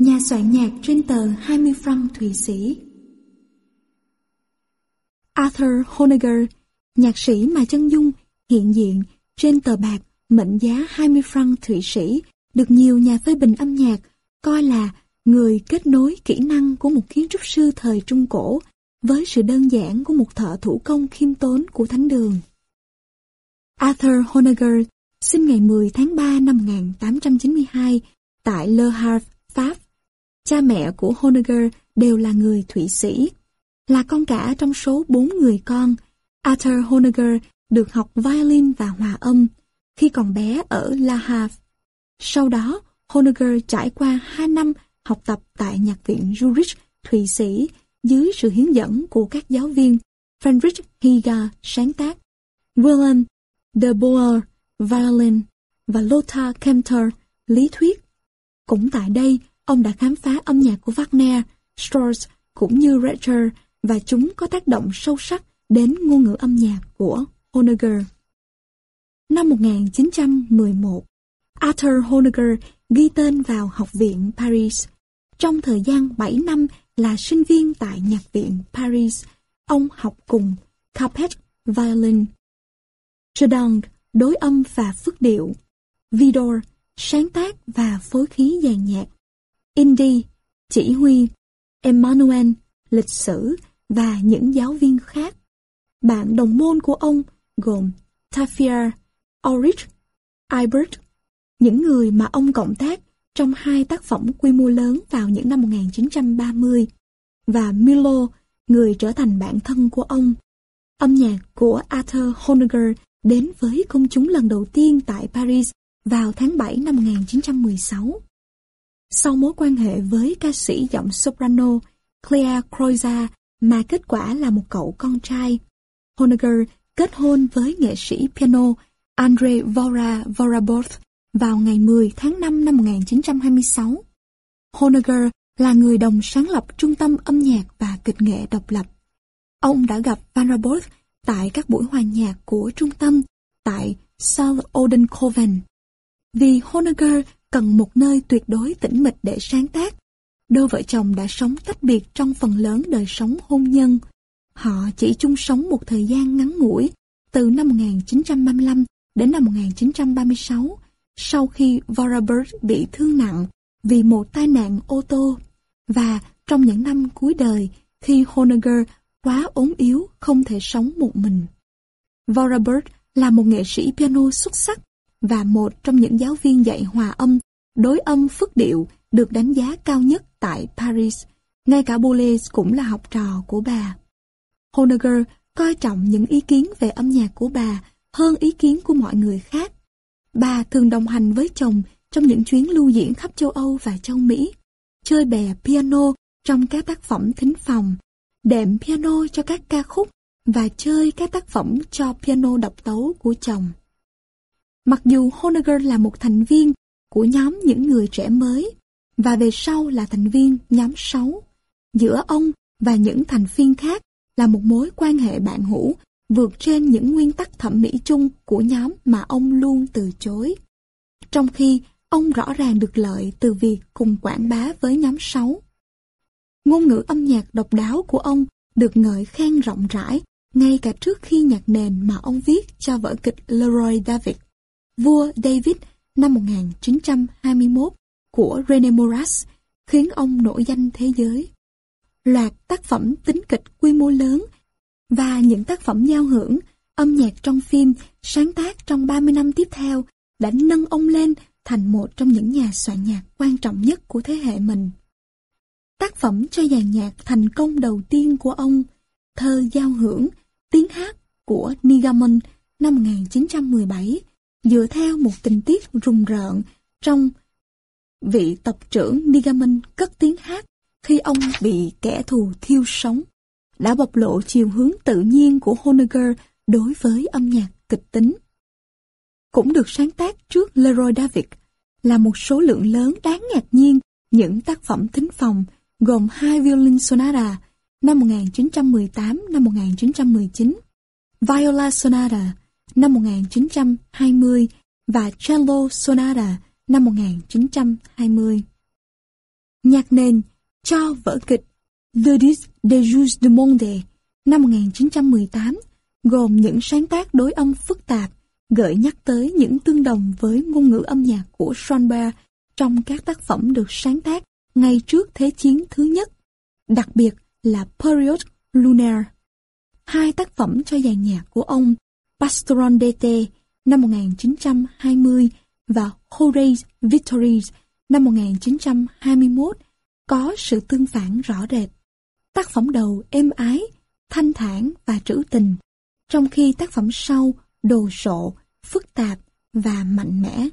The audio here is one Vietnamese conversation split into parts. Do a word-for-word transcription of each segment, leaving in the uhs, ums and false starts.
nhà soạn nhạc trên tờ hai mươi franc Thụy Sĩ. Arthur Honegger, nhạc sĩ mà chân dung hiện diện trên tờ bạc mệnh giá hai mươi franc Thụy Sĩ, được nhiều nhà phê bình âm nhạc coi là người kết nối kỹ năng của một kiến trúc sư thời Trung Cổ với sự đơn giản của một thợ thủ công khiêm tốn của thánh đường. Arthur Honegger sinh ngày mười tháng ba năm một nghìn tám trăm chín mươi hai tại Le Havre, Pháp. Cha mẹ của Honegger đều là người Thụy Sĩ. Là con cả trong số bốn người con, Arthur Honegger được học violin và hòa âm khi còn bé ở Le Havre. Sau đó, Honegger trải qua hai năm học tập tại Nhạc viện Zurich, Thụy Sĩ dưới sự hướng dẫn của các giáo viên Friedrich Hieger sáng tác, Wilhelm de Boer violin và Lothar Kempter lý thuyết. Cũng tại đây, ông đã khám phá âm nhạc của Wagner, Strauss cũng như Reger, và chúng có tác động sâu sắc đến ngôn ngữ âm nhạc của Honegger. Năm một nghìn chín trăm mười một, Arthur Honegger ghi tên vào Học viện Paris. Trong thời gian bảy năm là sinh viên tại Nhạc viện Paris, ông học cùng Capet violin, Chardin đối âm và phức điệu, Vidor sáng tác và phối khí dàn nhạc, Indy chỉ huy, Emmanuel lịch sử và những giáo viên khác. Bạn đồng môn của ông gồm Taffy, Ulrich, Ibert, những người mà ông cộng tác trong hai tác phẩm quy mô lớn vào những năm một nghìn chín trăm ba mươi, và Milo, người trở thành bạn thân của ông. Âm nhạc của Arthur Honegger đến với công chúng lần đầu tiên tại Paris vào tháng bảy năm một nghìn chín trăm mười sáu. Sau mối quan hệ với ca sĩ giọng soprano Claire Croiza mà kết quả là một cậu con trai, Honegger kết hôn với nghệ sĩ piano Andrei Vora Vorobov vào ngày mười tháng năm năm một nghìn chín trăm hai mươi sáu. Honegger là người đồng sáng lập Trung tâm âm nhạc và kịch nghệ độc lập. Ông đã gặp Vorobov tại các buổi hòa nhạc của trung tâm tại South Odenkoven. Vì Honegger cần một nơi tuyệt đối tĩnh mịch để sáng tác, đôi vợ chồng đã sống tách biệt trong phần lớn đời sống hôn nhân. Họ chỉ chung sống một thời gian ngắn ngủi, từ năm một nghìn chín trăm ba mươi lăm đến năm một nghìn chín trăm ba mươi sáu, sau khi Vorobov bị thương nặng vì một tai nạn ô tô, và trong những năm cuối đời khi Honegger quá ốm yếu không thể sống một mình. Vorobov là một nghệ sĩ piano xuất sắc và một trong những giáo viên dạy hòa âm, đối âm phức điệu được đánh giá cao nhất tại Paris. Ngay cả Boulez cũng là học trò của bà. Honegger coi trọng những ý kiến về âm nhạc của bà hơn ý kiến của mọi người khác. Bà thường đồng hành với chồng trong những chuyến lưu diễn khắp châu Âu và châu Mỹ, chơi bè piano trong các tác phẩm thính phòng, đệm piano cho các ca khúc và chơi các tác phẩm cho piano độc tấu của chồng. Mặc dù Honegger là một thành viên của nhóm những người trẻ mới và về sau là thành viên nhóm sáu, giữa ông và những thành viên khác là một mối quan hệ bạn hữu vượt trên những nguyên tắc thẩm mỹ chung của nhóm mà ông luôn từ chối. Trong khi ông rõ ràng được lợi từ việc cùng quảng bá với nhóm sáu. Ngôn ngữ âm nhạc độc đáo của ông được ngợi khen rộng rãi ngay cả trước khi nhạc nền mà ông viết cho vở kịch Leroy David, Vua David năm một nghìn chín trăm hai mươi mốt của René Maurras khiến ông nổi danh thế giới. Loạt tác phẩm tính kịch quy mô lớn và những tác phẩm giao hưởng, âm nhạc trong phim sáng tác trong ba mươi năm tiếp theo đã nâng ông lên thành một trong những nhà soạn nhạc quan trọng nhất của thế hệ mình. Tác phẩm cho dàn nhạc thành công đầu tiên của ông, thơ giao hưởng, tiếng hát của Nigamon năm một nghìn chín trăm mười bảy, dựa theo một tình tiết rùng rợn trong vị tộc trưởng Nigamon cất tiếng hát khi ông bị kẻ thù thiêu sống, đã bộc lộ chiều hướng tự nhiên của Honegger đối với âm nhạc kịch tính. Cũng được sáng tác trước Leroy David là một số lượng lớn đáng ngạc nhiên những tác phẩm thính phòng gồm hai violin sonata năm một nghìn chín trăm mười tám năm một nghìn chín trăm mười chín, viola sonata năm một nghìn chín trăm hai mươi và cello sonata năm một nghìn chín trăm hai mươi. Nhạc nền cho vở kịch Le Disque des Jours du Monde năm một nghìn chín trăm mười tám gồm những sáng tác đối âm phức tạp, gợi nhắc tới những tương đồng với ngôn ngữ âm nhạc của Schoenberg trong các tác phẩm được sáng tác ngay trước Thế chiến thứ nhất, đặc biệt là Periode Lunaire. Hai tác phẩm cho dàn nhạc của ông, Pastoral d'été năm một nghìn chín trăm hai mươi và Horace Victories năm một nghìn chín trăm hai mươi mốt, có sự tương phản rõ rệt. Tác phẩm đầu êm ái, thanh thản và trữ tình, trong khi tác phẩm sau đồ sộ, phức tạp và mạnh mẽ.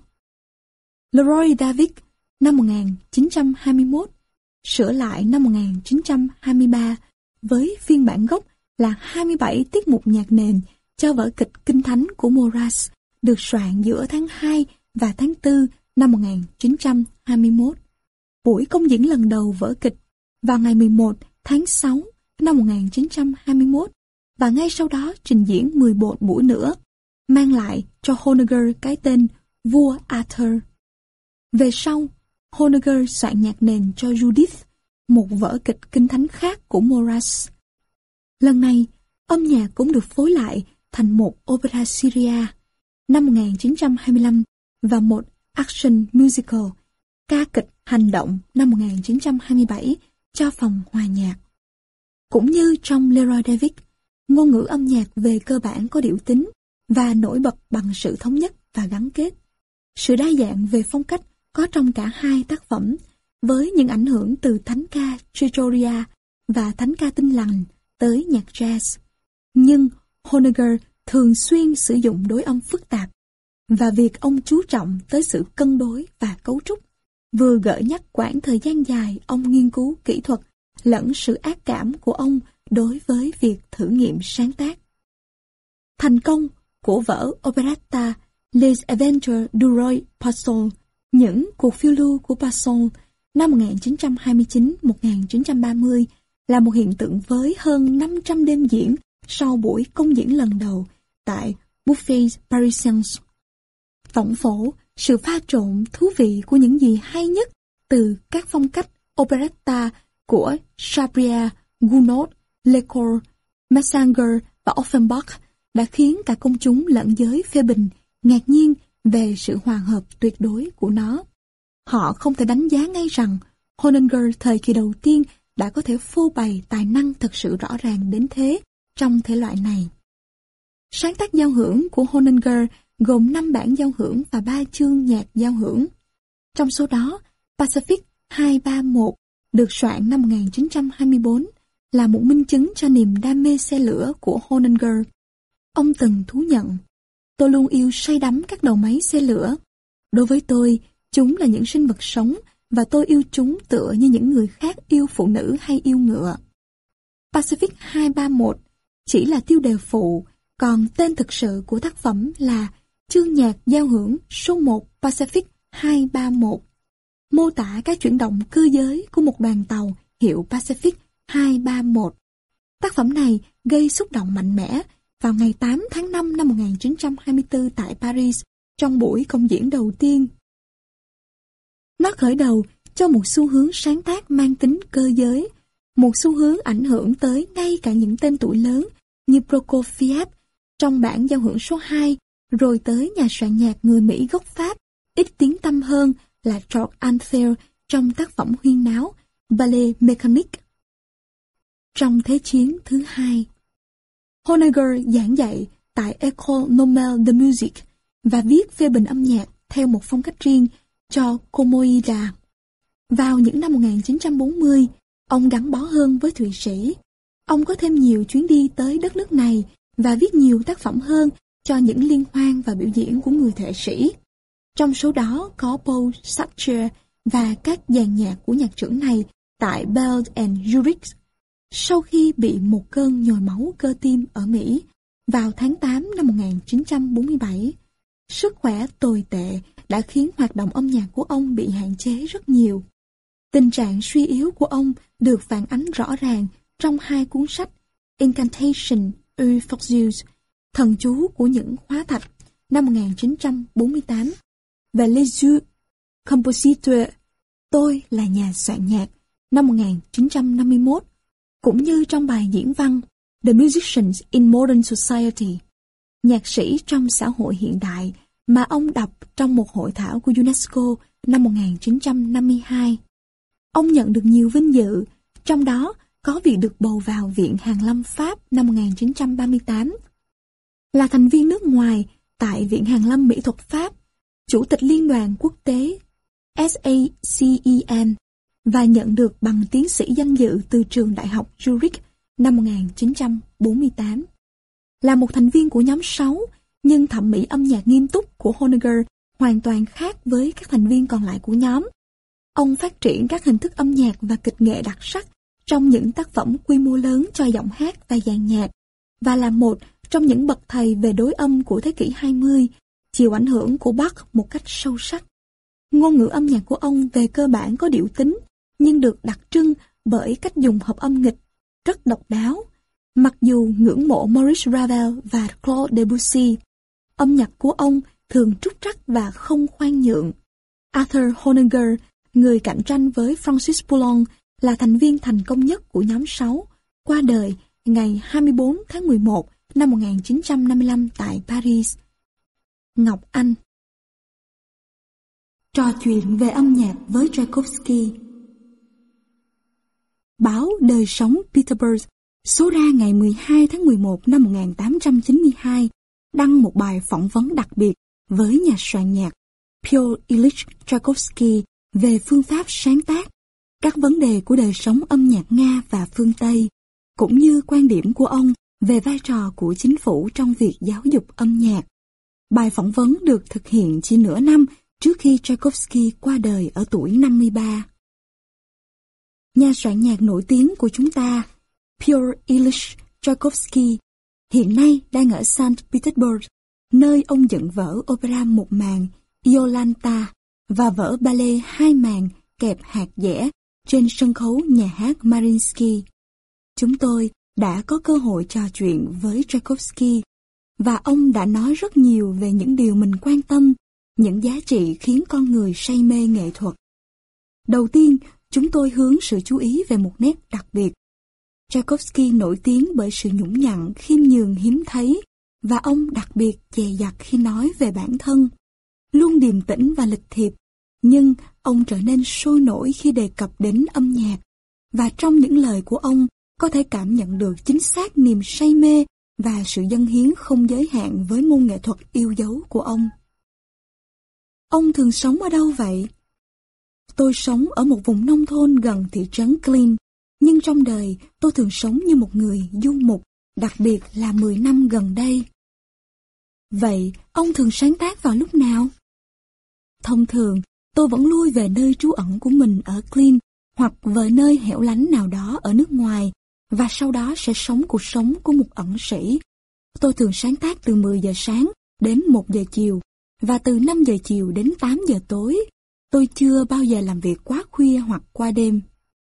Leroy David năm một nghìn chín trăm hai mươi mốt, sửa lại năm một nghìn chín trăm hai mươi ba với phiên bản gốc là hai mươi bảy tiết mục nhạc nền cho vở kịch Kinh Thánh của Maurras, được soạn giữa tháng hai và tháng tư năm một nghìn chín trăm hai mươi mốt. Buổi công diễn lần đầu vở kịch vào ngày mười một tháng sáu năm một nghìn chín trăm hai mươi mốt và ngay sau đó trình diễn mười một buổi nữa, mang lại cho Honegger cái tên Vua Arthur. Về sau, Honegger soạn nhạc nền cho Judith, một vở kịch Kinh Thánh khác của Maurras. Lần này, âm nhạc cũng được phối lại thành một opera Syria năm một nghìn chín trăm hai mươi lăm và một action musical, ca kịch hành động năm một nghìn chín trăm hai mươi bảy cho phòng hòa nhạc. Cũng như trong Leroy David, ngôn ngữ âm nhạc về cơ bản có điệu tính và nổi bật bằng sự thống nhất và gắn kết. Sự đa dạng về phong cách có trong cả hai tác phẩm, với những ảnh hưởng từ thánh ca Gregoria và thánh ca Tinh lành tới nhạc jazz. Nhưng Honegger thường xuyên sử dụng đối âm phức tạp, và việc ông chú trọng tới sự cân đối và cấu trúc, vừa gợi nhắc quãng thời gian dài ông nghiên cứu kỹ thuật lẫn sự ác cảm của ông đối với việc thử nghiệm sáng tác. Thành công của vở operetta Les Aventures du Roi Pascal, những cuộc phiêu lưu của Pascal năm một nghìn chín trăm hai mươi chín đến một nghìn chín trăm ba mươi, là một hiện tượng với hơn năm trăm đêm diễn sau buổi công diễn lần đầu tại Buffets Parisiens. Tổng phổ, sự pha trộn thú vị của những gì hay nhất từ các phong cách operetta của Chabrier, Gounod, Lecourt, Massanger và Offenbach đã khiến cả công chúng lẫn giới phê bình ngạc nhiên về sự hòa hợp tuyệt đối của nó. Họ không thể đánh giá ngay rằng Honegger thời kỳ đầu tiên đã có thể phô bày tài năng thật sự rõ ràng đến thế trong thể loại này. Sáng tác giao hưởng của Honegger gồm năm bản giao hưởng và ba chương nhạc giao hưởng. Trong số đó, Pacific hai ba một được soạn năm một nghìn chín trăm hai mươi bốn là một minh chứng cho niềm đam mê xe lửa của Honegger. Ông từng thú nhận, tôi luôn yêu say đắm các đầu máy xe lửa. Đối với tôi, chúng là những sinh vật sống và tôi yêu chúng tựa như những người khác yêu phụ nữ hay yêu ngựa. Pacific hai ba một chỉ là tiêu đề phụ, còn tên thực sự của tác phẩm là chương nhạc giao hưởng số một Pacific hai ba một, mô tả các chuyển động cơ giới của một đoàn tàu hiệu Pacific hai ba một. Tác phẩm này gây xúc động mạnh mẽ vào ngày tám tháng năm năm một nghìn chín trăm hai mươi tư tại Paris trong buổi công diễn đầu tiên. Nó khởi đầu cho một xu hướng sáng tác mang tính cơ giới, một xu hướng ảnh hưởng tới ngay cả những tên tuổi lớn như Prokofiev trong bản giao hưởng số hai, rồi tới nhà soạn nhạc người Mỹ gốc Pháp, ít tiếng tăm hơn là George Antheil trong tác phẩm huyên náo Ballet Mécanique. Trong Thế chiến thứ hai, Honegger giảng dạy tại École Normale de Musique và viết phê bình âm nhạc theo một phong cách riêng cho Comoeda. Vào những năm một nghìn chín trăm bốn mươi, ông gắn bó hơn với Thụy Sĩ. Ông có thêm nhiều chuyến đi tới đất nước này và viết nhiều tác phẩm hơn cho những liên hoan và biểu diễn của người nghệ sĩ. Trong số đó có Paul Sacher và các dàn nhạc của nhạc trưởng này tại Bell and Zurich. Sau khi bị một cơn nhồi máu cơ tim ở Mỹ vào tháng tám năm một nghìn chín trăm bốn mươi bảy, sức khỏe tồi tệ đã khiến hoạt động âm nhạc của ông bị hạn chế rất nhiều. Tình trạng suy yếu của ông được phản ánh rõ ràng trong hai cuốn sách Incantation et Forces, Thần chú của những hóa thạch năm một nghìn chín trăm bốn mươi tám và Les Yeux Compositeurs Tôi là nhà soạn nhạc năm một nghìn chín trăm năm mươi mốt, cũng như trong bài diễn văn The Musicians in Modern Society, nhạc sĩ trong xã hội hiện đại mà ông đọc trong một hội thảo của UNESCO năm một nghìn chín trăm năm mươi hai. Ông nhận được nhiều vinh dự, trong đó có việc được bầu vào Viện Hàn lâm Pháp năm một nghìn chín trăm ba mươi tám. Là thành viên nước ngoài tại Viện Hàn lâm Mỹ thuật Pháp, Chủ tịch Liên đoàn Quốc tế S A C E M và nhận được bằng tiến sĩ danh dự từ trường đại học Zurich năm một nghìn chín trăm bốn mươi tám. Là một thành viên của nhóm sáu, nhưng thẩm mỹ âm nhạc nghiêm túc của Honegger hoàn toàn khác với các thành viên còn lại của nhóm. Ông phát triển các hình thức âm nhạc và kịch nghệ đặc sắc trong những tác phẩm quy mô lớn cho giọng hát và dàn nhạc, và là một trong những bậc thầy về đối âm của thế kỷ hai mươi, chịu ảnh hưởng của Bach một cách sâu sắc. Ngôn ngữ âm nhạc của ông về cơ bản có điệu tính, nhưng được đặc trưng bởi cách dùng hợp âm nghịch, rất độc đáo. Mặc dù ngưỡng mộ Maurice Ravel và Claude Debussy, âm nhạc của ông thường trúc trắc và không khoan nhượng. Arthur Honegger, người cạnh tranh với Francis Poulenc, là thành viên thành công nhất của nhóm sáu, qua đời ngày hai mươi tư tháng mười một năm một nghìn chín trăm năm mươi lăm tại Paris. Ngọc Anh. Trò chuyện về âm nhạc với Tchaikovsky. Báo Đời sống Petersburg số ra ngày mười hai tháng mười một năm một nghìn tám trăm chín mươi hai đăng một bài phỏng vấn đặc biệt với nhà soạn nhạc Pyotr Ilyich Tchaikovsky về phương pháp sáng tác, các vấn đề của đời sống âm nhạc Nga và phương Tây, cũng như quan điểm của ông về vai trò của chính phủ trong việc giáo dục âm nhạc. Bài phỏng vấn được thực hiện chỉ nửa năm trước khi Tchaikovsky qua đời ở tuổi năm mươi ba. Nhà soạn nhạc nổi tiếng của chúng ta, Pyotr Ilyich Tchaikovsky, hiện nay đang ở Saint Petersburg, nơi ông dựng vở opera một màn Iolanta và vở ballet hai màn kẹp hạt dẻ trên sân khấu nhà hát Mariinsky. Chúng tôi đã có cơ hội trò chuyện với Tchaikovsky, và ông đã nói rất nhiều về những điều mình quan tâm, những giá trị khiến con người say mê nghệ thuật. Đầu tiên, chúng tôi hướng sự chú ý về một nét đặc biệt. Tchaikovsky nổi tiếng bởi sự nhũng nhặn, khiêm nhường hiếm thấy, và ông đặc biệt dè dặt khi nói về bản thân. Luôn điềm tĩnh và lịch thiệp, nhưng ông trở nên sôi nổi khi đề cập đến âm nhạc, và trong những lời của ông có thể cảm nhận được chính xác niềm say mê và sự dâng hiến không giới hạn với môn nghệ thuật yêu dấu của ông. Ông thường sống ở đâu vậy? Tôi sống ở một vùng nông thôn gần thị trấn Klin, nhưng trong đời tôi thường sống như một người du mục, đặc biệt là mười năm gần đây. Vậy, ông thường sáng tác vào lúc nào? Thông thường, tôi vẫn lui về nơi trú ẩn của mình ở Klin hoặc về nơi hẻo lánh nào đó ở nước ngoài, và sau đó sẽ sống cuộc sống của một ẩn sĩ. Tôi thường sáng tác từ mười giờ sáng đến một giờ chiều, và từ năm giờ chiều đến tám giờ tối. Tôi chưa bao giờ làm việc quá khuya hoặc qua đêm.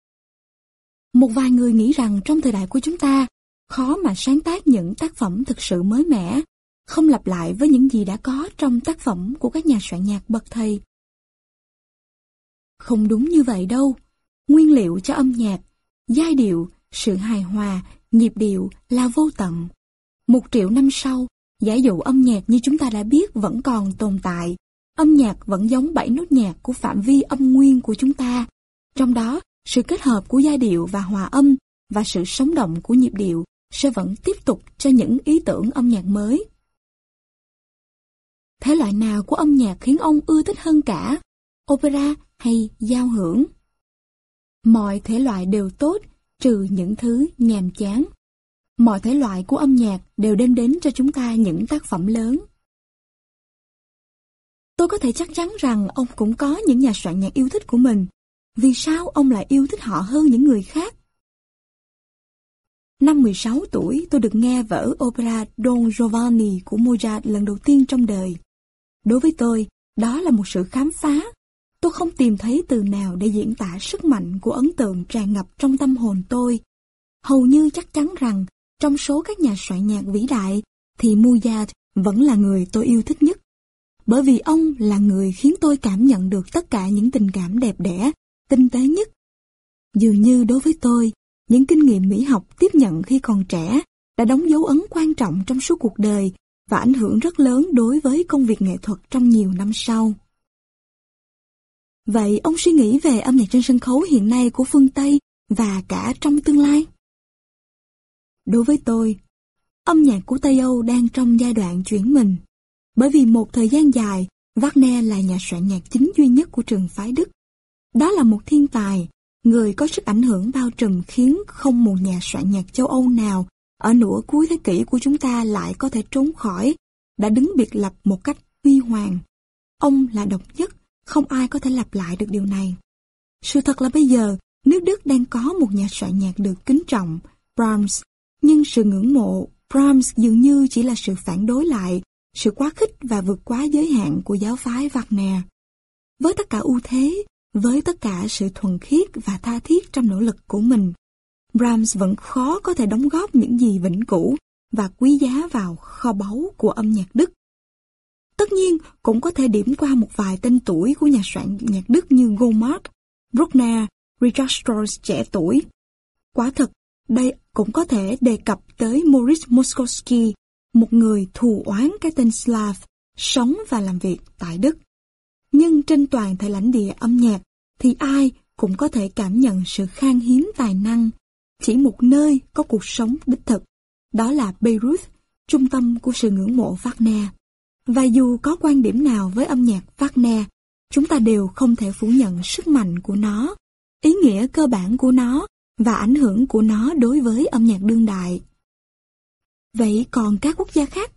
Một vài người nghĩ rằng trong thời đại của chúng ta, khó mà sáng tác những tác phẩm thực sự mới mẻ, không lặp lại với những gì đã có trong tác phẩm của các nhà soạn nhạc bậc thầy. Không đúng như vậy đâu. Nguyên liệu cho âm nhạc, giai điệu, sự hài hòa, nhịp điệu là vô tận. Một triệu năm sau, giả dụ âm nhạc như chúng ta đã biết vẫn còn tồn tại. Âm nhạc vẫn giống bảy nốt nhạc của phạm vi âm nguyên của chúng ta. Trong đó, sự kết hợp của giai điệu và hòa âm và sự sống động của nhịp điệu sẽ vẫn tiếp tục cho những ý tưởng âm nhạc mới. Thể loại nào của âm nhạc khiến ông ưa thích hơn cả? Opera hay giao hưởng? Mọi thể loại đều tốt, trừ những thứ nhàm chán. Mọi thể loại của âm nhạc đều đem đến cho chúng ta những tác phẩm lớn. Tôi có thể chắc chắn rằng ông cũng có những nhà soạn nhạc yêu thích của mình. Vì sao ông lại yêu thích họ hơn những người khác? Năm mười sáu tuổi, tôi được nghe vở opera Don Giovanni của Mozart lần đầu tiên trong đời. Đối với tôi, đó là một sự khám phá. Tôi không tìm thấy từ nào để diễn tả sức mạnh của ấn tượng tràn ngập trong tâm hồn tôi. Hầu như chắc chắn rằng, trong số các nhà soạn nhạc vĩ đại, thì Mozart vẫn là người tôi yêu thích nhất. Bởi vì ông là người khiến tôi cảm nhận được tất cả những tình cảm đẹp đẽ tinh tế nhất. Dường như đối với tôi, những kinh nghiệm mỹ học tiếp nhận khi còn trẻ đã đóng dấu ấn quan trọng trong suốt cuộc đời và ảnh hưởng rất lớn đối với công việc nghệ thuật trong nhiều năm sau. Vậy ông suy nghĩ về âm nhạc trên sân khấu hiện nay của phương Tây và cả trong tương lai? Đối với tôi, âm nhạc của Tây Âu đang trong giai đoạn chuyển mình, bởi vì một thời gian dài, Wagner là nhà soạn nhạc chính duy nhất của trường phái Đức. Đó là một thiên tài, người có sức ảnh hưởng bao trùm khiến không một nhà soạn nhạc châu Âu nào ở nửa cuối thế kỷ của chúng ta lại có thể trốn khỏi, đã đứng biệt lập một cách huy hoàng. Ông là độc nhất, không ai có thể lặp lại được điều này. Sự thật là bây giờ, nước Đức đang có một nhà soạn nhạc được kính trọng, Brahms, nhưng sự ngưỡng mộ Brahms dường như chỉ là sự phản đối lại, sự quá khích và vượt quá giới hạn của giáo phái Wagner. Với tất cả ưu thế, với tất cả sự thuần khiết và tha thiết trong nỗ lực của mình, Brahms vẫn khó có thể đóng góp những gì vĩnh cửu và quý giá vào kho báu của âm nhạc Đức. Tất nhiên, cũng có thể điểm qua một vài tên tuổi của nhà soạn nhạc Đức như Goldmark, Bruckner, Richard Strauss trẻ tuổi. Quả thật, đây cũng có thể đề cập tới Moritz Moszkowski, một người thù oán cái tên Slav, sống và làm việc tại Đức. Nhưng trên toàn thể lãnh địa âm nhạc, thì ai cũng có thể cảm nhận sự khan hiếm tài năng. Chỉ một nơi có cuộc sống đích thực, đó là Beirut, trung tâm của sự ngưỡng mộ Wagner. Và dù có quan điểm nào với âm nhạc Wagner, chúng ta đều không thể phủ nhận sức mạnh của nó, ý nghĩa cơ bản của nó và ảnh hưởng của nó đối với âm nhạc đương đại. Vậy còn các quốc gia khác?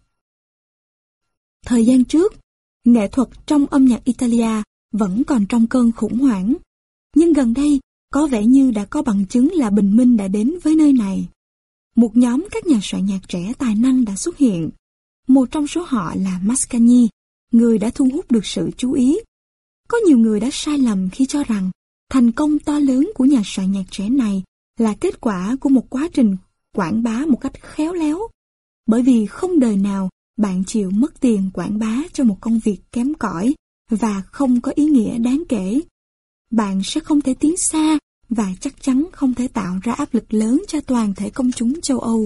Thời gian trước, nghệ thuật trong âm nhạc Italia vẫn còn trong cơn khủng hoảng. Nhưng gần đây, có vẻ như đã có bằng chứng là bình minh đã đến với nơi này. Một nhóm các nhà soạn nhạc trẻ tài năng đã xuất hiện. Một trong số họ là Mascagni, người đã thu hút được sự chú ý. Có nhiều người đã sai lầm khi cho rằng thành công to lớn của nhà soạn nhạc trẻ này là kết quả của một quá trình quảng bá một cách khéo léo. Bởi vì không đời nào bạn chịu mất tiền quảng bá cho một công việc kém cỏi và không có ý nghĩa đáng kể. Bạn sẽ không thể tiến xa và chắc chắn không thể tạo ra áp lực lớn cho toàn thể công chúng châu Âu.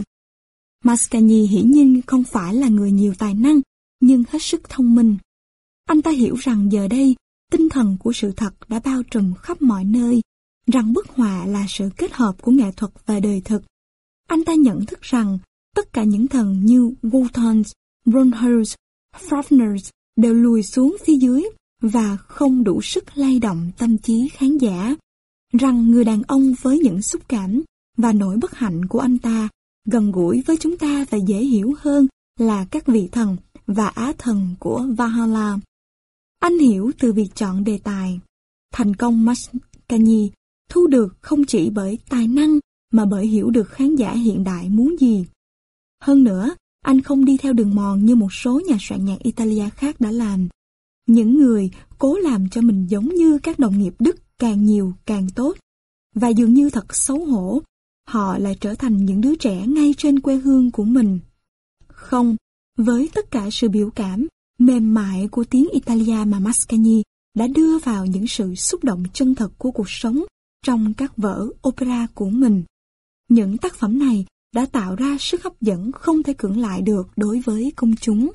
Mascagni hiển nhiên không phải là người nhiều tài năng, nhưng hết sức thông minh. Anh ta hiểu rằng giờ đây, tinh thần của sự thật đã bao trùm khắp mọi nơi, rằng bức họa là sự kết hợp của nghệ thuật và đời thực. Anh ta nhận thức rằng tất cả những thần như Wotan, Brunhilde, Fafner đều lùi xuống phía dưới và không đủ sức lay động tâm trí khán giả, rằng người đàn ông với những xúc cảm và nỗi bất hạnh của anh ta gần gũi với chúng ta và dễ hiểu hơn là các vị thần và á thần của Valhalla. Anh hiểu từ việc chọn đề tài. Thành công Mascagni thu được không chỉ bởi tài năng mà bởi hiểu được khán giả hiện đại muốn gì. Hơn nữa, anh không đi theo đường mòn như một số nhà soạn nhạc Italia khác đã làm. Những người cố làm cho mình giống như các đồng nghiệp Đức càng nhiều càng tốt. Và dường như thật xấu hổ, họ lại trở thành những đứa trẻ ngay trên quê hương của mình. Không, với tất cả sự biểu cảm, mềm mại của tiếng Italia mà Mascagni đã đưa vào những sự xúc động chân thật của cuộc sống trong các vở opera của mình. Những tác phẩm này đã tạo ra sức hấp dẫn không thể cưỡng lại được đối với công chúng.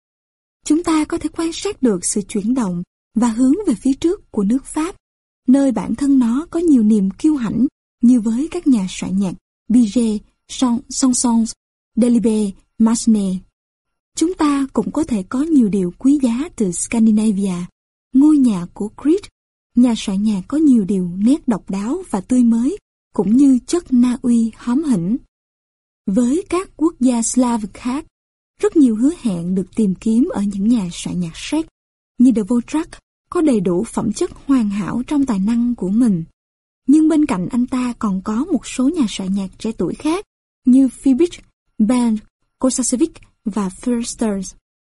Chúng ta có thể quan sát được sự chuyển động và hướng về phía trước của nước Pháp, nơi bản thân nó có nhiều niềm kiêu hãnh như với các nhà soạn nhạc Bizet, Saint-Saëns, Delibes, Massenet. Chúng ta cũng có thể có nhiều điều quý giá từ Scandinavia, ngôi nhà của Grieg. Nhà soạn nhạc có nhiều điều nét độc đáo và tươi mới, cũng như chất Na Uy hóm hỉnh. Với các quốc gia Slav khác, rất nhiều hứa hẹn được tìm kiếm ở những nhà soạn nhạc Czech như Dvořák có đầy đủ phẩm chất hoàn hảo trong tài năng của mình. Nhưng bên cạnh anh ta còn có một số nhà soạn nhạc trẻ tuổi khác như Fibić, Band, Kosasevic và Förster.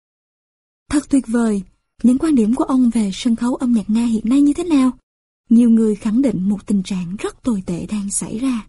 Thật tuyệt vời! Những quan điểm của ông về sân khấu âm nhạc Nga hiện nay như thế nào? Nhiều người khẳng định một tình trạng rất tồi tệ đang xảy ra.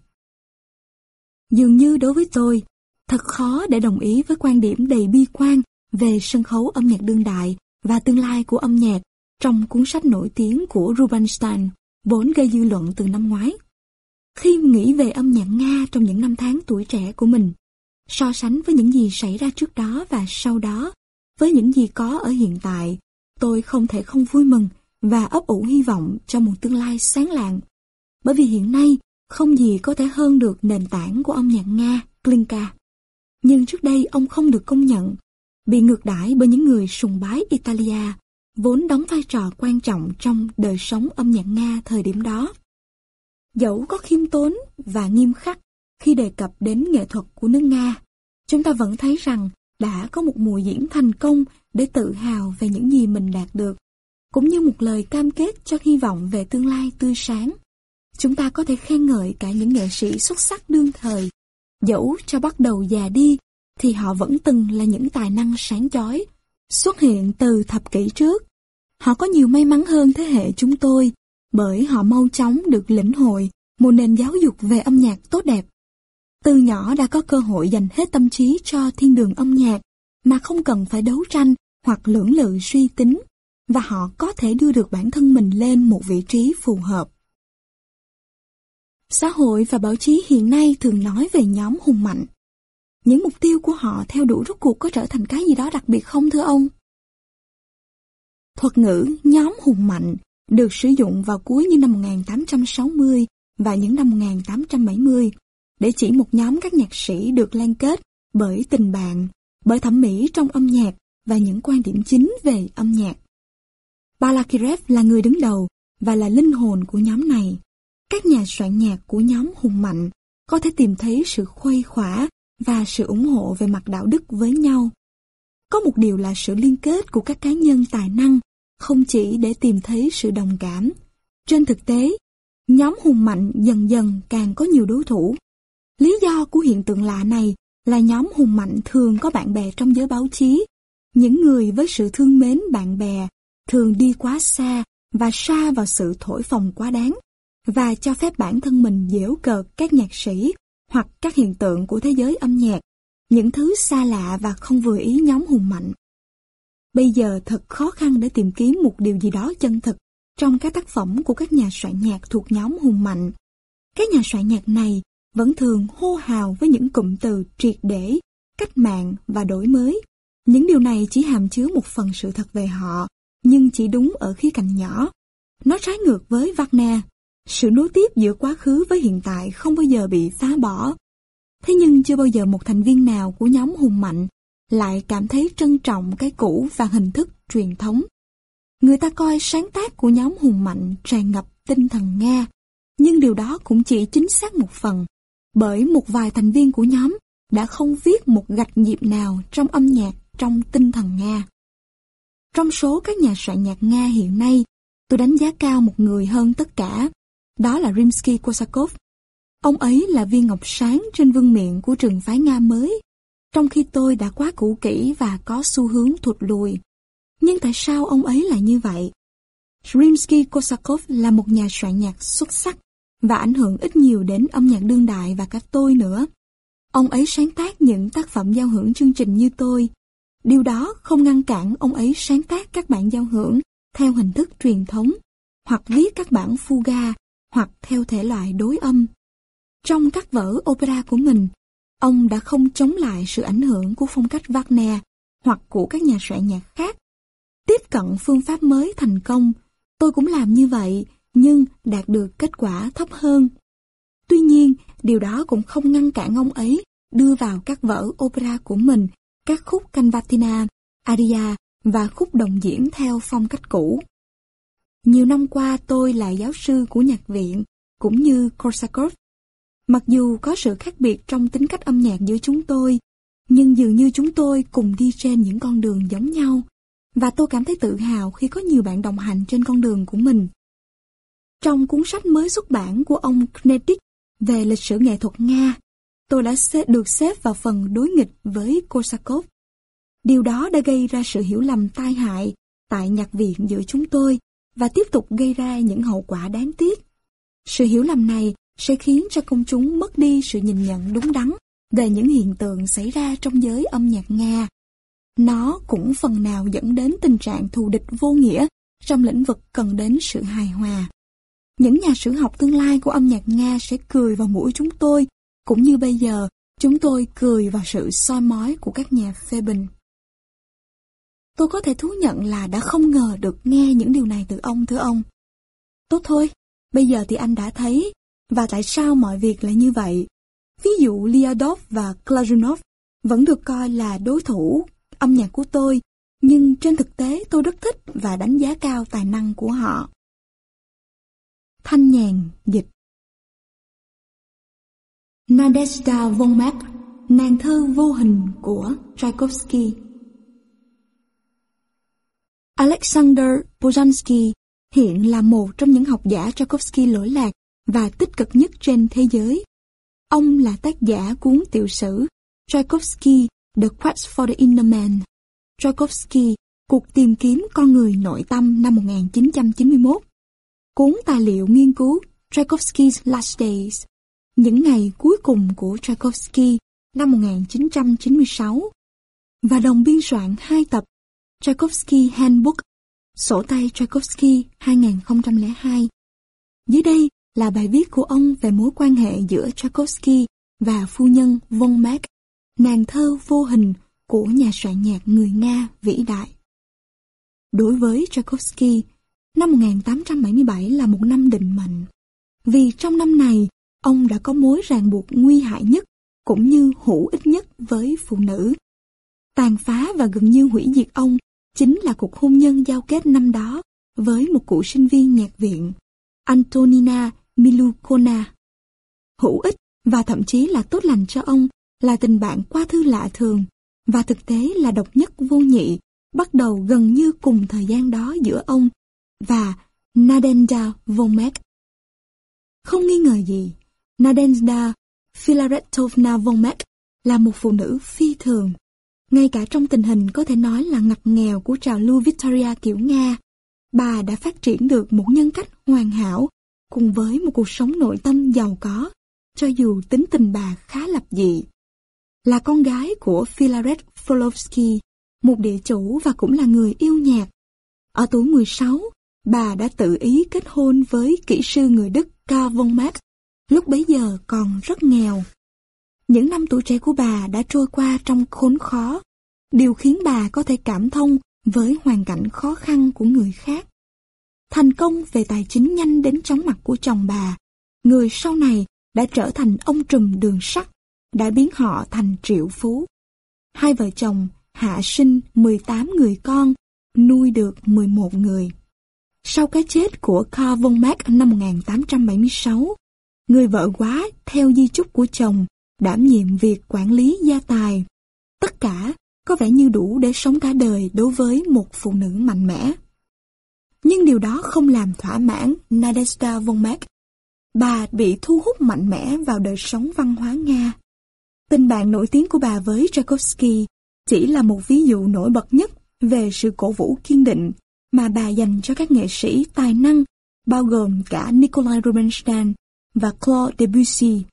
Dường như đối với tôi, thật khó để đồng ý với quan điểm đầy bi quan về sân khấu âm nhạc đương đại và tương lai của âm nhạc trong cuốn sách nổi tiếng của Rubinstein, vốn gây dư luận từ năm ngoái. Khi nghĩ về âm nhạc Nga trong những năm tháng tuổi trẻ của mình, so sánh với những gì xảy ra trước đó và sau đó, với những gì có ở hiện tại, tôi không thể không vui mừng và ấp ủ hy vọng cho một tương lai sáng lạng. Bởi vì hiện nay, không gì có thể hơn được nền tảng của âm nhạc Nga, Glinka. Nhưng trước đây ông không được công nhận, bị ngược đãi bởi những người sùng bái Italia, vốn đóng vai trò quan trọng trong đời sống âm nhạc Nga thời điểm đó. Dẫu có khiêm tốn và nghiêm khắc khi đề cập đến nghệ thuật của nước Nga, chúng ta vẫn thấy rằng đã có một mùa diễn thành công để tự hào về những gì mình đạt được, cũng như một lời cam kết cho hy vọng về tương lai tươi sáng. Chúng ta có thể khen ngợi cả những nghệ sĩ xuất sắc đương thời, dẫu cho bắt đầu già đi thì họ vẫn từng là những tài năng sáng chói, xuất hiện từ thập kỷ trước. Họ có nhiều may mắn hơn thế hệ chúng tôi, bởi họ mau chóng được lĩnh hội một nền giáo dục về âm nhạc tốt đẹp. Từ nhỏ đã có cơ hội dành hết tâm trí cho thiên đường âm nhạc, mà không cần phải đấu tranh hoặc lưỡng lự suy tính, và họ có thể đưa được bản thân mình lên một vị trí phù hợp. Xã hội và báo chí hiện nay thường nói về nhóm hùng mạnh. Những mục tiêu của họ theo đuổi rốt cuộc có trở thành cái gì đó đặc biệt không thưa ông? Thuật ngữ nhóm hùng mạnh được sử dụng vào cuối những năm một nghìn tám trăm sáu mươi và những năm một nghìn tám trăm bảy mươi để chỉ một nhóm các nhạc sĩ được liên kết bởi tình bạn, bởi thẩm mỹ trong âm nhạc và những quan điểm chính về âm nhạc. Balakirev là người đứng đầu và là linh hồn của nhóm này. Các nhà soạn nhạc của nhóm hùng mạnh có thể tìm thấy sự khuây khỏa và sự ủng hộ về mặt đạo đức với nhau. Có một điều là sự liên kết của các cá nhân tài năng, không chỉ để tìm thấy sự đồng cảm. Trên thực tế, nhóm hùng mạnh dần dần càng có nhiều đối thủ. Lý do của hiện tượng lạ này là nhóm hùng mạnh thường có bạn bè trong giới báo chí. Những người với sự thương mến bạn bè thường đi quá xa và sa vào sự thổi phồng quá đáng, và cho phép bản thân mình giễu cợt các nhạc sĩ hoặc các hiện tượng của thế giới âm nhạc, những thứ xa lạ và không vừa ý nhóm hùng mạnh. Bây giờ thật khó khăn để tìm kiếm một điều gì đó chân thực trong các tác phẩm của các nhà soạn nhạc thuộc nhóm hùng mạnh. Các nhà soạn nhạc này vẫn thường hô hào với những cụm từ triệt để, cách mạng và đổi mới. Những điều này chỉ hàm chứa một phần sự thật về họ, nhưng chỉ đúng ở khía cạnh nhỏ. Nó trái ngược với Wagner. Sự nối tiếp giữa quá khứ với hiện tại không bao giờ bị phá bỏ. Thế nhưng chưa bao giờ một thành viên nào của nhóm hùng mạnh lại cảm thấy trân trọng cái cũ và hình thức truyền thống. Người ta coi sáng tác của nhóm hùng mạnh tràn ngập tinh thần Nga, nhưng điều đó cũng chỉ chính xác một phần, bởi một vài thành viên của nhóm đã không viết một gạch nhịp nào trong âm nhạc trong tinh thần Nga. Trong số các nhà soạn nhạc Nga hiện nay, tôi đánh giá cao một người hơn tất cả, đó là Rimsky-Korsakov. Ông ấy là viên ngọc sáng trên vương miện của trường phái Nga mới, trong khi tôi đã quá cũ kỹ và có xu hướng thụt lùi. Nhưng tại sao ông ấy lại như vậy? Rimsky-Korsakov là một nhà soạn nhạc xuất sắc và ảnh hưởng ít nhiều đến âm nhạc đương đại và cả tôi nữa. Ông ấy sáng tác những tác phẩm giao hưởng chương trình như tôi. Điều đó không ngăn cản ông ấy sáng tác các bản giao hưởng theo hình thức truyền thống, hoặc viết các bản fuga, hoặc theo thể loại đối âm. Trong các vở opera của mình, ông đã không chống lại sự ảnh hưởng của phong cách Wagner hoặc của các nhà soạn nhạc khác. Tiếp cận phương pháp mới thành công, tôi cũng làm như vậy, nhưng đạt được kết quả thấp hơn. Tuy nhiên, điều đó cũng không ngăn cản ông ấy đưa vào các vở opera của mình các khúc canvatina, aria và khúc đồng diễn theo phong cách cũ. Nhiều năm qua tôi là giáo sư của nhạc viện, cũng như Korsakov. Mặc dù có sự khác biệt trong tính cách âm nhạc giữa chúng tôi, nhưng dường như chúng tôi cùng đi trên những con đường giống nhau, và tôi cảm thấy tự hào khi có nhiều bạn đồng hành trên con đường của mình. Trong cuốn sách mới xuất bản của ông Knedik về lịch sử nghệ thuật Nga, tôi đã được xếp vào phần đối nghịch với Korsakov. Điều đó đã gây ra sự hiểu lầm tai hại tại nhạc viện giữa chúng tôi và tiếp tục gây ra những hậu quả đáng tiếc. Sự hiểu lầm này sẽ khiến cho công chúng mất đi sự nhìn nhận đúng đắn về những hiện tượng xảy ra trong giới âm nhạc Nga. Nó cũng phần nào dẫn đến tình trạng thù địch vô nghĩa trong lĩnh vực cần đến sự hài hòa. những nhà sử học tương lai của âm nhạc Nga sẽ cười vào mũi chúng tôi, cũng như bây giờ chúng tôi cười vào sự soi mói của các nhà phê bình. Tôi có thể thú nhận là đã không ngờ được nghe những điều này từ ông, thưa ông. Tốt thôi, bây giờ thì anh đã thấy, và tại sao mọi việc lại như vậy. Ví dụ Lyadov và Glazunov vẫn được coi là đối thủ âm nhạc của tôi, nhưng trên thực tế tôi rất thích và đánh giá cao tài năng của họ. Thanh nhàn dịch. Nadezhda Vonmak, nàng thơ vô hình của Tchaikovsky. Alexander Bozansky hiện là một trong những học giả Tchaikovsky lỗi lạc và tích cực nhất trên thế giới. Ông là tác giả cuốn tiểu sử Tchaikovsky, The Quest for the Inner Man. Tchaikovsky, cuộc tìm kiếm con người nội tâm năm một nghìn chín trăm chín mươi mốt. Cuốn tài liệu nghiên cứu Tchaikovsky's Last Days, những ngày cuối cùng của Tchaikovsky năm một nghìn chín trăm chín mươi sáu. Và đồng biên soạn hai tập Tchaikovsky Handbook, sổ tay Tchaikovsky hai nghìn không trăm lẻ hai. Dưới đây là bài viết của ông về mối quan hệ giữa Tchaikovsky và phu nhân Vonmak, nàng thơ vô hình của nhà soạn nhạc người Nga vĩ đại. Đối với Tchaikovsky, năm một nghìn tám trăm bảy mươi bảy là một năm định mệnh, vì trong năm này ông đã có mối ràng buộc nguy hại nhất cũng như hữu ích nhất với phụ nữ. Tàn phá và gần như hủy diệt ông chính là cuộc hôn nhân giao kết năm đó với một cựu sinh viên nhạc viện, Antonina Milukona. Hữu ích và thậm chí là tốt lành cho ông là tình bạn qua thư lạ thường, và thực tế là độc nhất vô nhị, bắt đầu gần như cùng thời gian đó giữa ông và Nadezhda Vonmak. Không nghi ngờ gì, Nadezhda Filaretovna Vonmak là một phụ nữ phi thường. Ngay cả trong tình hình có thể nói là ngặt nghèo của trào lưu Victoria kiểu Nga, bà đã phát triển được một nhân cách hoàn hảo cùng với một cuộc sống nội tâm giàu có, cho dù tính tình bà khá lập dị. Là con gái của Filaret Folovsky, một địa chủ và cũng là người yêu nhạc. Ở tuổi mười sáu, bà đã tự ý kết hôn với kỹ sư người Đức Karl Vonmak, lúc bấy giờ còn rất nghèo. Những năm tuổi trẻ của bà đã trôi qua trong khốn khó, điều khiến bà có thể cảm thông với hoàn cảnh khó khăn của người khác. Thành công về tài chính nhanh đến chóng mặt của chồng bà, người sau này đã trở thành ông trùm đường sắt, đã biến họ thành triệu phú. Hai vợ chồng hạ sinh mười tám người con, nuôi được mười một người. Sau cái chết của Karl Vonmak năm một nghìn tám trăm bảy mươi sáu, người vợ quá theo di chúc của chồng đảm nhiệm việc quản lý gia tài. Tất cả có vẻ như đủ để sống cả đời đối với một phụ nữ mạnh mẽ. Nhưng điều đó không làm thỏa mãn Nadezhda Vonmak. Bà bị thu hút mạnh mẽ vào đời sống văn hóa Nga. Tình bạn nổi tiếng của bà với Tchaikovsky chỉ là một ví dụ nổi bật nhất về sự cổ vũ kiên định mà bà dành cho các nghệ sĩ tài năng, bao gồm cả Nikolai Rubinstein và Claude Debussy.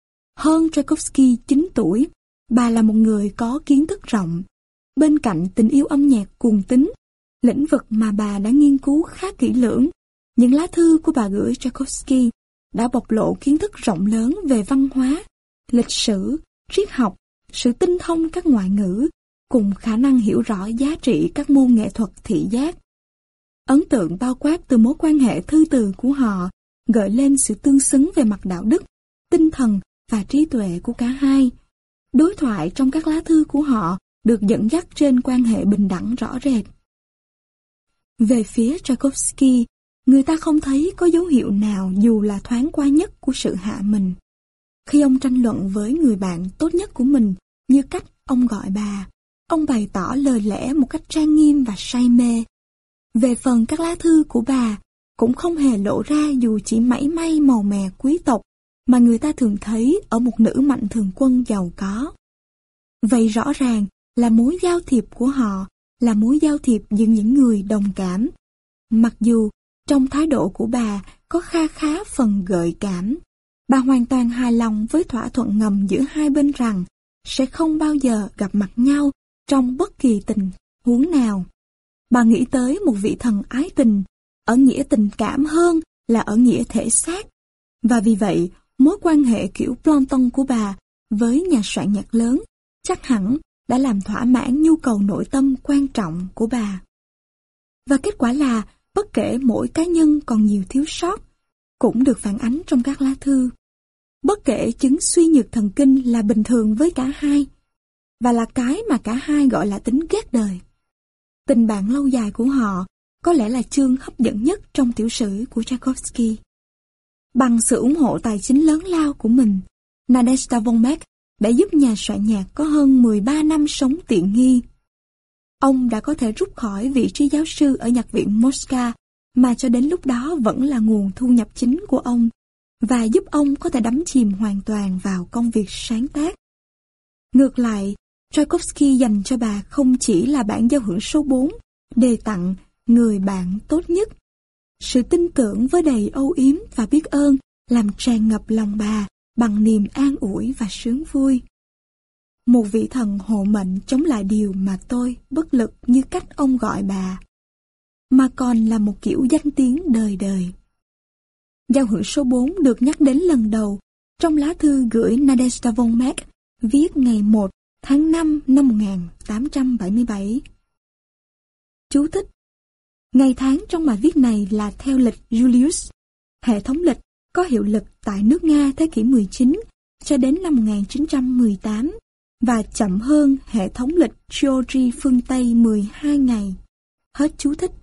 Hơn Tchaikovsky chín tuổi, bà là một người có kiến thức rộng. Bên cạnh tình yêu âm nhạc cuồng tín, lĩnh vực mà bà đã nghiên cứu khá kỹ lưỡng, những lá thư của bà gửi Tchaikovsky đã bộc lộ kiến thức rộng lớn về văn hóa, lịch sử, triết học, sự tinh thông các ngoại ngữ, cùng khả năng hiểu rõ giá trị các môn nghệ thuật thị giác. Ấn tượng bao quát từ mối quan hệ thư từ của họ gợi lên sự tương xứng về mặt đạo đức, tinh thần và trí tuệ của cả hai. Đối thoại trong các lá thư của họ được dẫn dắt trên quan hệ bình đẳng rõ rệt. Về phía Tchaikovsky, người ta không thấy có dấu hiệu nào dù là thoáng qua nhất của sự hạ mình. Khi ông tranh luận với người bạn tốt nhất của mình, như cách ông gọi bà, ông bày tỏ lời lẽ một cách trang nghiêm và say mê. Về phần các lá thư của bà, cũng không hề lộ ra dù chỉ mảy may màu mè quý tộc mà người ta thường thấy ở một nữ mạnh thường quân giàu có. Vậy rõ ràng là mối giao thiệp của họ là mối giao thiệp giữa những người đồng cảm. Mặc dù trong thái độ của bà có kha khá phần gợi cảm, bà hoàn toàn hài lòng với thỏa thuận ngầm giữa hai bên rằng sẽ không bao giờ gặp mặt nhau trong bất kỳ tình huống nào. Bà nghĩ tới một vị thần ái tình, ở nghĩa tình cảm hơn là ở nghĩa thể xác, và vì vậy mối quan hệ kiểu Planton của bà với nhà soạn nhạc lớn chắc hẳn đã làm thỏa mãn nhu cầu nội tâm quan trọng của bà. Và kết quả là bất kể mỗi cá nhân còn nhiều thiếu sót, cũng được phản ánh trong các lá thư. Bất kể chứng suy nhược thần kinh là bình thường với cả hai, và là cái mà cả hai gọi là tính ghét đời. Tình bạn lâu dài của họ có lẽ là chương hấp dẫn nhất trong tiểu sử của Tchaikovsky. Bằng sự ủng hộ tài chính lớn lao của mình, Nadezhda von Meck đã giúp nhà soạn nhạc có hơn mười ba năm sống tiện nghi. Ông đã có thể rút khỏi vị trí giáo sư ở nhạc viện Moscow mà cho đến lúc đó vẫn là nguồn thu nhập chính của ông, và giúp ông có thể đắm chìm hoàn toàn vào công việc sáng tác. Ngược lại, Tchaikovsky dành cho bà không chỉ là bản giao hưởng số bốn, đề tặng người bạn tốt nhất. Sự tin tưởng với đầy âu yếm và biết ơn làm tràn ngập lòng bà bằng niềm an ủi và sướng vui. Một vị thần hộ mệnh chống lại điều mà tôi bất lực như cách ông gọi bà, mà còn là một kiểu danh tiếng đời đời. Giao hưởng số bốn được nhắc đến lần đầu trong lá thư gửi Nadezhda von Meck viết ngày một tháng năm năm một nghìn tám trăm bảy mươi bảy. Chú thích: ngày tháng trong bài viết này là theo lịch Julius, hệ thống lịch có hiệu lực tại nước Nga thế kỷ mười chín cho đến năm một nghìn chín trăm mười tám, và chậm hơn hệ thống lịch Georgi phương Tây mười hai ngày. Hết chú thích.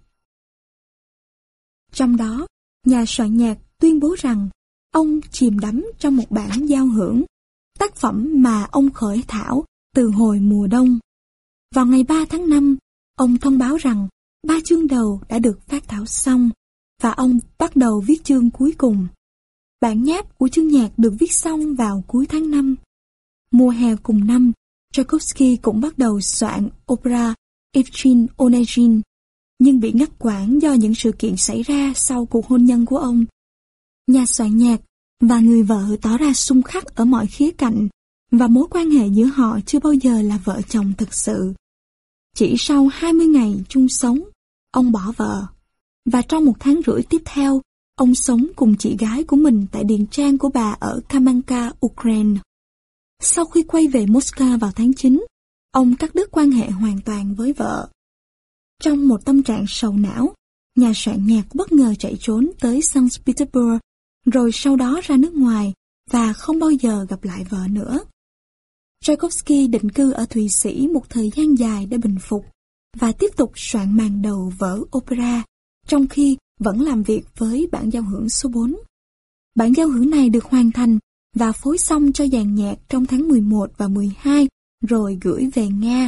Trong đó, nhà soạn nhạc tuyên bố rằng ông chìm đắm trong một bản giao hưởng, tác phẩm mà ông khởi thảo từ hồi mùa đông. Vào ngày ba tháng năm, ông thông báo rằng ba chương đầu đã được phát thảo xong, và ông bắt đầu viết chương cuối cùng. Bản nháp của chương nhạc được viết xong vào cuối tháng năm. Mùa hè cùng năm, Tchaikovsky cũng bắt đầu soạn opera Evgen Onegin, nhưng bị ngắt quãng do những sự kiện xảy ra sau cuộc hôn nhân của ông. Nhà soạn nhạc và người vợ tỏ ra xung khắc ở mọi khía cạnh, và mối quan hệ giữa họ chưa bao giờ là vợ chồng thực sự. Chỉ sau hai mươi ngày chung sống, ông bỏ vợ, và trong một tháng rưỡi tiếp theo, ông sống cùng chị gái của mình tại điền trang của bà ở Kamenka, Ukraine. Sau khi quay về Moscow vào tháng chín, ông cắt đứt quan hệ hoàn toàn với vợ. Trong một tâm trạng sầu não, nhà soạn nhạc bất ngờ chạy trốn tới Saint Petersburg, rồi sau đó ra nước ngoài và không bao giờ gặp lại vợ nữa. Tchaikovsky định cư ở Thụy Sĩ một thời gian dài để bình phục và tiếp tục soạn màn đầu vở opera, trong khi vẫn làm việc với bản giao hưởng số bốn. Bản giao hưởng này được hoàn thành và phối xong cho dàn nhạc trong tháng mười một và mười hai, rồi gửi về Nga.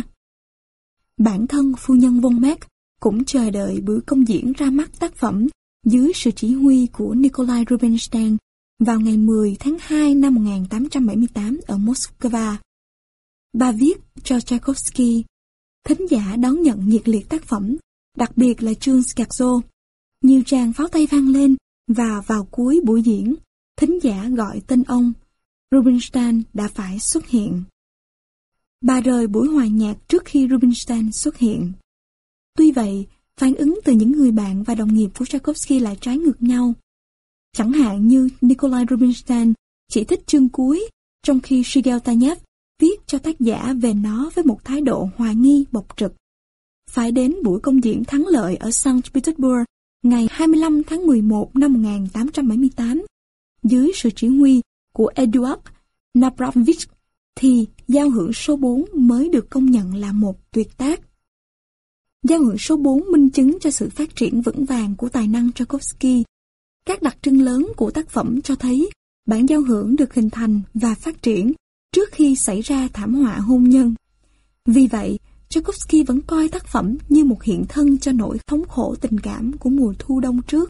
Bản thân phu nhân von Meck cũng chờ đợi buổi công diễn ra mắt tác phẩm dưới sự chỉ huy của Nikolai Rubinstein vào ngày mười tháng hai năm một nghìn tám trăm bảy mươi tám ở Moscow. Bà viết cho Tchaikovsky: thính giả đón nhận nhiệt liệt tác phẩm, đặc biệt là chương Scherzo. Nhiều tràng pháo tay vang lên, và vào cuối buổi diễn, thính giả gọi tên ông. Rubinstein đã phải xuất hiện. Bà rời buổi hòa nhạc trước khi Rubinstein xuất hiện. Tuy vậy, phản ứng từ những người bạn và đồng nghiệp của Tchaikovsky lại trái ngược nhau. Chẳng hạn như Nikolai Rubinstein chỉ thích chương cuối, trong khi Shigel Tanev viết cho tác giả về nó với một thái độ hoài nghi bộc trực. Phải đến buổi công diễn thắng lợi ở Saint Petersburg ngày hai mươi lăm tháng mười một năm một nghìn tám trăm bảy mươi tám, dưới sự chỉ huy của Eduard Napravich, thì giao hưởng số bốn mới được công nhận là một tuyệt tác. Giao hưởng số bốn minh chứng cho sự phát triển vững vàng của tài năng Tchaikovsky. Các đặc trưng lớn của tác phẩm cho thấy bản giao hưởng được hình thành và phát triển trước khi xảy ra thảm họa hôn nhân. Vì vậy, Tchaikovsky vẫn coi tác phẩm như một hiện thân cho nỗi thống khổ tình cảm của mùa thu đông trước.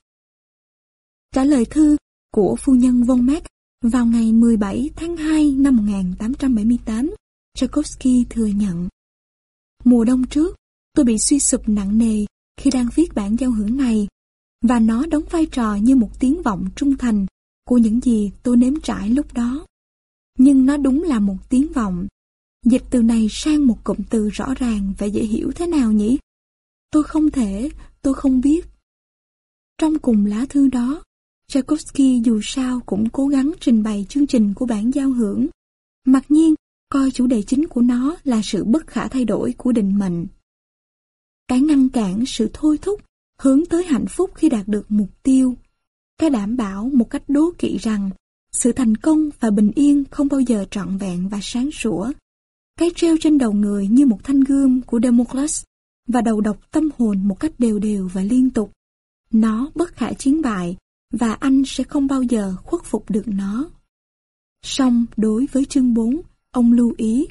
Trả lời thư của phu nhân von Meck vào ngày mười bảy tháng hai năm một nghìn tám trăm bảy mươi tám, Tchaikovsky thừa nhận: mùa đông trước, tôi bị suy sụp nặng nề khi đang viết bản giao hưởng này, và nó đóng vai trò như một tiếng vọng trung thành của những gì tôi nếm trải lúc đó. Nhưng nó đúng là một tiếng vọng. Dịch từ này sang một cụm từ rõ ràng và dễ hiểu thế nào nhỉ? Tôi không thể, tôi không biết. Trong cùng lá thư đó, Tchaikovsky dù sao cũng cố gắng trình bày chương trình của bản giao hưởng, mặc nhiên coi chủ đề chính của nó là sự bất khả thay đổi của định mệnh. Cái ngăn cản sự thôi thúc hướng tới hạnh phúc khi đạt được mục tiêu, cái đảm bảo một cách đố kỵ rằng sự thành công và bình yên không bao giờ trọn vẹn và sáng sủa, cái treo trên đầu người như một thanh gươm của Damocles và đầu độc tâm hồn một cách đều đều và liên tục. Nó bất khả chiến bại và anh sẽ không bao giờ khuất phục được nó. Song đối với chương bốn, ông lưu ý: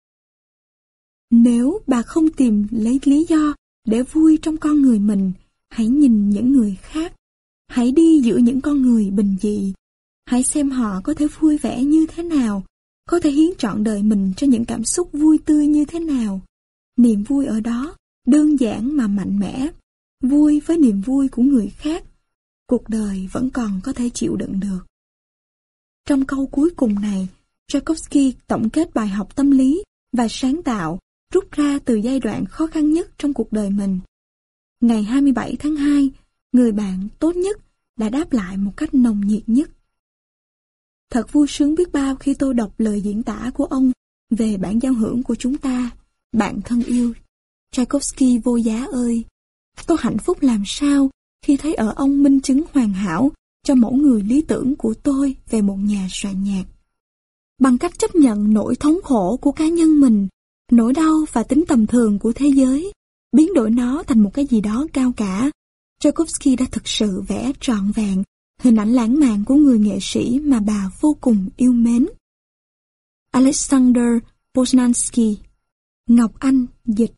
nếu bà không tìm lấy lý do để vui trong con người mình, hãy nhìn những người khác. Hãy đi giữa những con người bình dị. Hãy xem họ có thể vui vẻ như thế nào, có thể hiến trọn đời mình cho những cảm xúc vui tươi như thế nào. Niềm vui ở đó đơn giản mà mạnh mẽ. Vui với niềm vui của người khác, cuộc đời vẫn còn có thể chịu đựng được. Trong câu cuối cùng này, Tchaikovsky tổng kết bài học tâm lý và sáng tạo rút ra từ giai đoạn khó khăn nhất trong cuộc đời mình. Ngày hai mươi bảy tháng hai, người bạn tốt nhất đã đáp lại một cách nồng nhiệt nhất. Thật vui sướng biết bao khi tôi đọc lời diễn tả của ông về bản giao hưởng của chúng ta. Bạn thân yêu, Tchaikovsky vô giá ơi! Tôi hạnh phúc làm sao khi thấy ở ông minh chứng hoàn hảo cho mẫu người lý tưởng của tôi về một nhà soạn nhạc. Bằng cách chấp nhận nỗi thống khổ của cá nhân mình, nỗi đau và tính tầm thường của thế giới, biến đổi nó thành một cái gì đó cao cả, Tchaikovsky đã thực sự vẽ trọn vẹn hình ảnh lãng mạn của người nghệ sĩ mà bà vô cùng yêu mến. Alexander Poznansky, Ngọc Anh dịch.